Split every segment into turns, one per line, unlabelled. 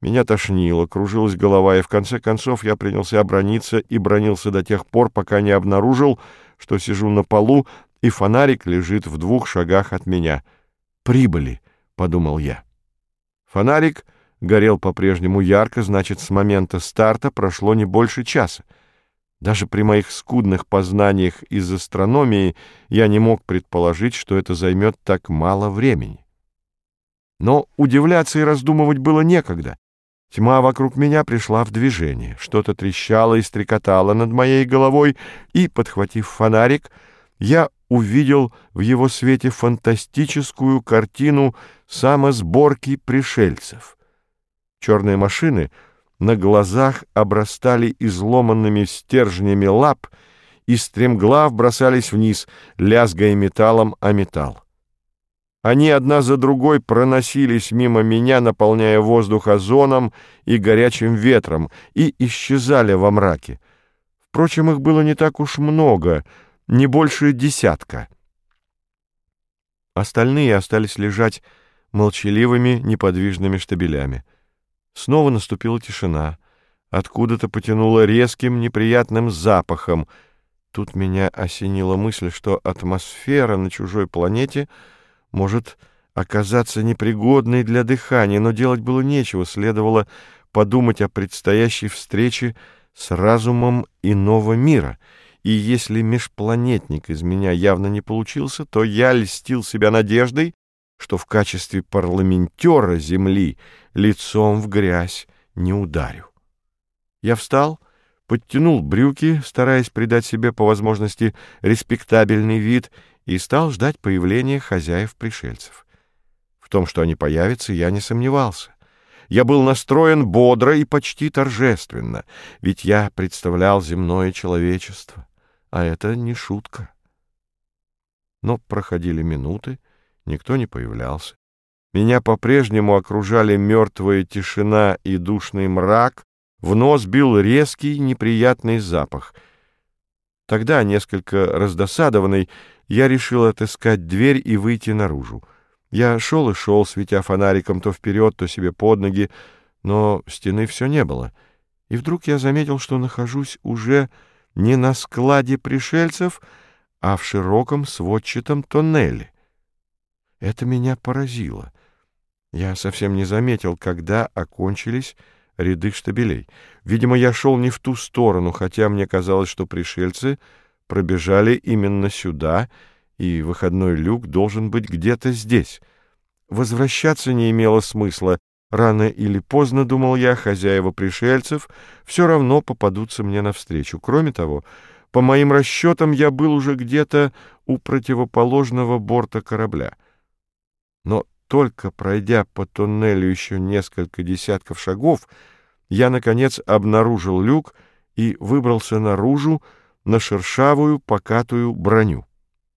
Меня тошнило, кружилась голова, и в конце концов я принялся браниться и бранился до тех пор, пока не обнаружил, что сижу на полу, и фонарик лежит в 2 шагах от меня. «Прибыли», — подумал я. Фонарик горел по-прежнему ярко, значит, с момента старта прошло не больше часа. Даже при моих скудных познаниях из астрономии я не мог предположить, что это займет так мало времени. Но удивляться и раздумывать было некогда. Тьма вокруг меня пришла в движение. Что-то трещало и стрекотало над моей головой, и, подхватив фонарик, я увидел в его свете фантастическую картину самосборки пришельцев. Черные машины на глазах обрастали изломанными стержнями лап и стремглав бросались вниз, лязгая металлом о металл. Они одна за другой проносились мимо меня, наполняя воздух озоном и горячим ветром, и исчезали во мраке. Впрочем, их было не так уж много, не больше 10. Остальные остались лежать молчаливыми, неподвижными штабелями. Снова наступила тишина. Откуда-то потянуло резким, неприятным запахом. Тут меня осенила мысль, что атмосфера на чужой планете может оказаться непригодной для дыхания, но делать было нечего, следовало подумать о предстоящей встрече с разумом иного мира. И если межпланетник из меня явно не получился, то я льстил себя надеждой, что в качестве парламентера Земли лицом в грязь не ударю. Я встал, подтянул брюки, стараясь придать себе по возможности респектабельный вид, и стал ждать появления хозяев-пришельцев. В том, что они появятся, я не сомневался. Я был настроен бодро и почти торжественно, ведь я представлял земное человечество, а это не шутка. Но проходили минуты, никто не появлялся. Меня по-прежнему окружали мертвая тишина и душный мрак, в нос бил резкий неприятный запах. Тогда, несколько раздосадованный, я решил отыскать дверь и выйти наружу. Я шел и шел, светя фонариком то вперед, то себе под ноги, но стены все не было. И вдруг я заметил, что нахожусь уже не на складе пришельцев, а в широком сводчатом тоннеле. Это меня поразило. Я совсем не заметил, когда окончились ряды штабелей. Видимо, я шел не в ту сторону, хотя мне казалось, что пришельцы пробежали именно сюда, и выходной люк должен быть где-то здесь. Возвращаться не имело смысла. Рано или поздно, думал я, хозяева пришельцев все равно попадутся мне навстречу. Кроме того, по моим расчетам, я был уже где-то у противоположного борта корабля. Но только пройдя по туннелю еще несколько десятков шагов, я, наконец, обнаружил люк и выбрался наружу на шершавую покатую броню.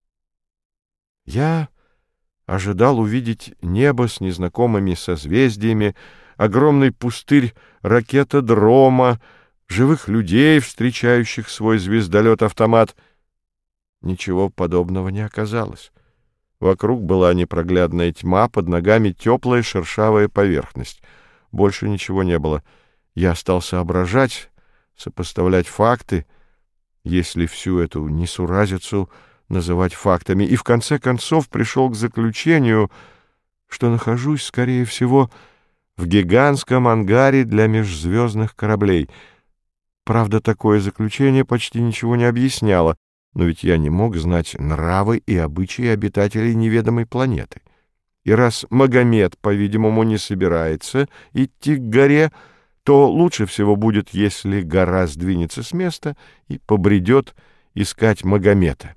Я ожидал увидеть небо с незнакомыми созвездиями, огромный пустырь ракетодрома, живых людей, встречающих свой звездолет-автомат. Ничего подобного не оказалось. Вокруг была непроглядная тьма, под ногами теплая шершавая поверхность. Больше ничего не было. Я стал соображать, сопоставлять факты, если всю эту несуразицу называть фактами, и в конце концов пришел к заключению, что нахожусь, скорее всего, в гигантском ангаре для межзвездных кораблей. Правда, такое заключение почти ничего не объясняло, но ведь я не мог знать нравы и обычаи обитателей неведомой планеты. И раз Магомед, по-видимому, не собирается идти к горе, то лучше всего будет, если гора сдвинется с места и побредет искать Магомета.